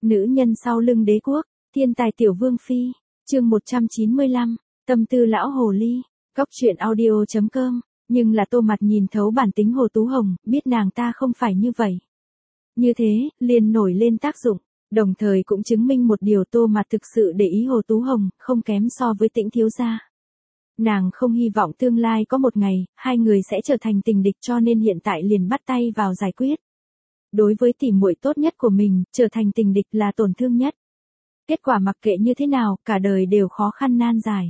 Nữ nhân sau lưng đế quốc, thiên tài tiểu vương phi, chương 195, tâm tư lão hồ ly, góc truyện audio.com, nhưng là Tô Mặt nhìn thấu bản tính Hồ Tú Hồng, biết nàng ta không phải như vậy. Như thế, liền nổi lên tác dụng, đồng thời cũng chứng minh một điều Tô Mặt thực sự để ý Hồ Tú Hồng, không kém so với Tĩnh thiếu gia. Nàng không hy vọng tương lai có một ngày, hai người sẽ trở thành tình địch cho nên hiện tại liền bắt tay vào giải quyết. Đối với tỉ muội tốt nhất của mình, trở thành tình địch là tổn thương nhất. Kết quả mặc kệ như thế nào, cả đời đều khó khăn nan giải.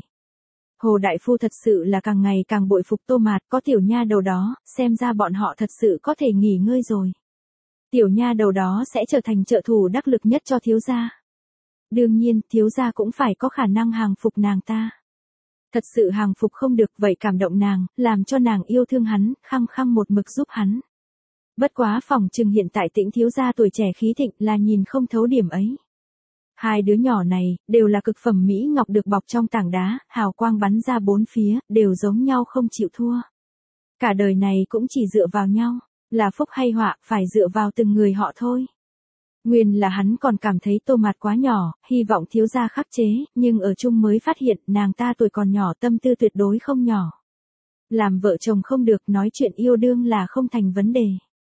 Hồ Đại Phu thật sự là càng ngày càng bội phục Tô Mạt, có tiểu nha đầu đó, xem ra bọn họ thật sự có thể nghỉ ngơi rồi. Tiểu nha đầu đó sẽ trở thành trợ thủ đắc lực nhất cho thiếu gia. Đương nhiên, thiếu gia cũng phải có khả năng hàng phục nàng ta. Thật sự hàng phục không được vậy cảm động nàng, làm cho nàng yêu thương hắn, khăng khăng một mực giúp hắn. Bất quá phòng trừng hiện tại Tĩnh thiếu gia tuổi trẻ khí thịnh là nhìn không thấu điểm ấy. Hai đứa nhỏ này, đều là cực phẩm mỹ ngọc được bọc trong tảng đá, hào quang bắn ra bốn phía, đều giống nhau không chịu thua. Cả đời này cũng chỉ dựa vào nhau, là phúc hay họa, phải dựa vào từng người họ thôi. Nguyên là hắn còn cảm thấy Tô Mạt quá nhỏ, hy vọng thiếu gia khắc chế, nhưng ở chung mới phát hiện nàng ta tuổi còn nhỏ tâm tư tuyệt đối không nhỏ. Làm vợ chồng không được, nói chuyện yêu đương là không thành vấn đề.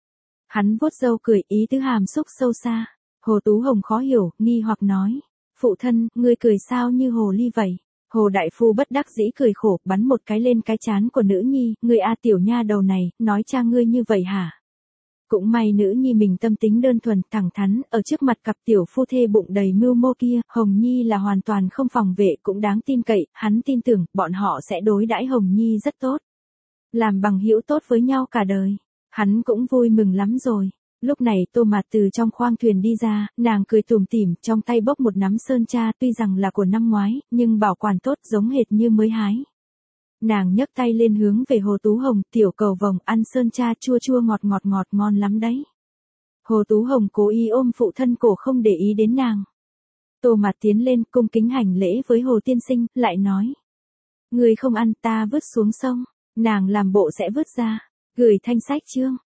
Hắn vuốt râu cười, ý tứ hàm xúc sâu xa. Hồ Tú Hồng khó hiểu, nghi hoặc nói. Phụ thân, ngươi cười sao như hồ ly vậy? Hồ Đại Phu bất đắc dĩ cười khổ, bắn một cái lên cái trán của nữ nhi, ngươi a tiểu nha đầu này, nói cha ngươi như vậy hả? Cũng may nữ nhi mình tâm tính đơn thuần, thẳng thắn, ở trước mặt cặp tiểu phu thê bụng đầy mưu mô kia, Hồng Nhi là hoàn toàn không phòng vệ cũng đáng tin cậy, hắn tin tưởng, bọn họ sẽ đối đãi Hồng Nhi rất tốt. Làm bằng hữu tốt với nhau cả đời. Hắn cũng vui mừng lắm rồi. Lúc này Tô Mạt từ trong khoang thuyền đi ra, nàng cười tủm tỉm, trong tay bốc một nắm sơn tra tuy rằng là của năm ngoái, nhưng bảo quản tốt giống hệt như mới hái. Nàng nhấc tay lên hướng về Hồ Tú Hồng, tiểu cầu vồng ăn sơn tra chua chua ngọt ngọt ngọt ngon lắm đấy. Hồ Tú Hồng cố ý ôm phụ thân cổ không để ý đến nàng. Tô Mạt tiến lên cung kính hành lễ với Hồ tiên sinh, lại nói. Người không ăn ta vứt xuống sông, nàng làm bộ sẽ vứt ra, gửi thanh sách chương.